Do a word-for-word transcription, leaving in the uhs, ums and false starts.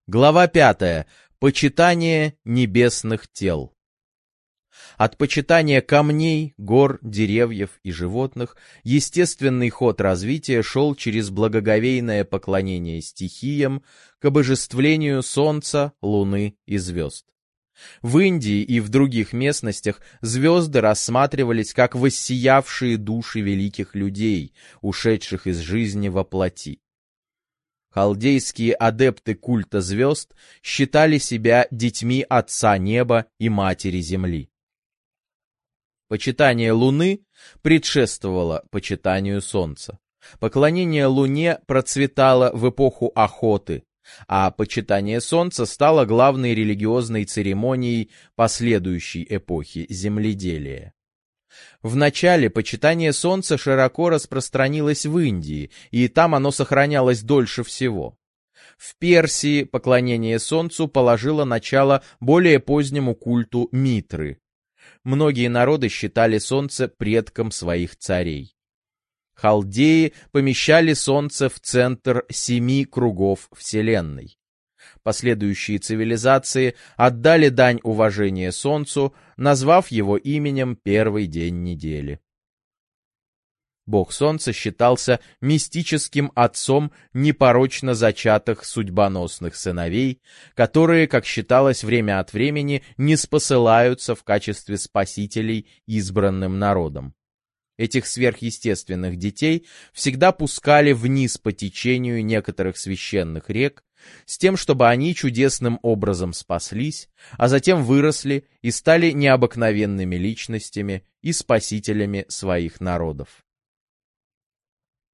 Глава пятая. Почитание небесных тел. От почитания камней, гор, деревьев и животных естественный ход развития шел через благоговейное поклонение стихиям к обожествлению солнца, луны и звезд. В Индии и в других местностях звезды рассматривались как воссиявшие души великих людей, ушедших из жизни во плоти. Халдейские адепты культа звезд считали себя детьми Отца Неба и Матери Земли. Почитание Луны предшествовало почитанию Солнца. Поклонение Луне процветало в эпоху охоты, а почитание Солнца стало главной религиозной церемонией последующей эпохи земледелия. В начале почитание Солнца широко распространилось в Индии, и там оно сохранялось дольше всего. В Персии поклонение Солнцу положило начало более позднему культу Митры. Многие народы считали Солнце предком своих царей. Халдеи помещали Солнце в центр семи кругов Вселенной. Последующие цивилизации отдали дань уважения Солнцу, назвав его именем первый день недели. Бог Солнца считался мистическим отцом непорочно зачатых судьбоносных сыновей, которые, как считалось, время от времени ниспосылаются в качестве спасителей избранным народом. Этих сверхъестественных детей всегда пускали вниз по течению некоторых священных рек, с тем, чтобы они чудесным образом спаслись, а затем выросли и стали необыкновенными личностями и спасителями своих народов.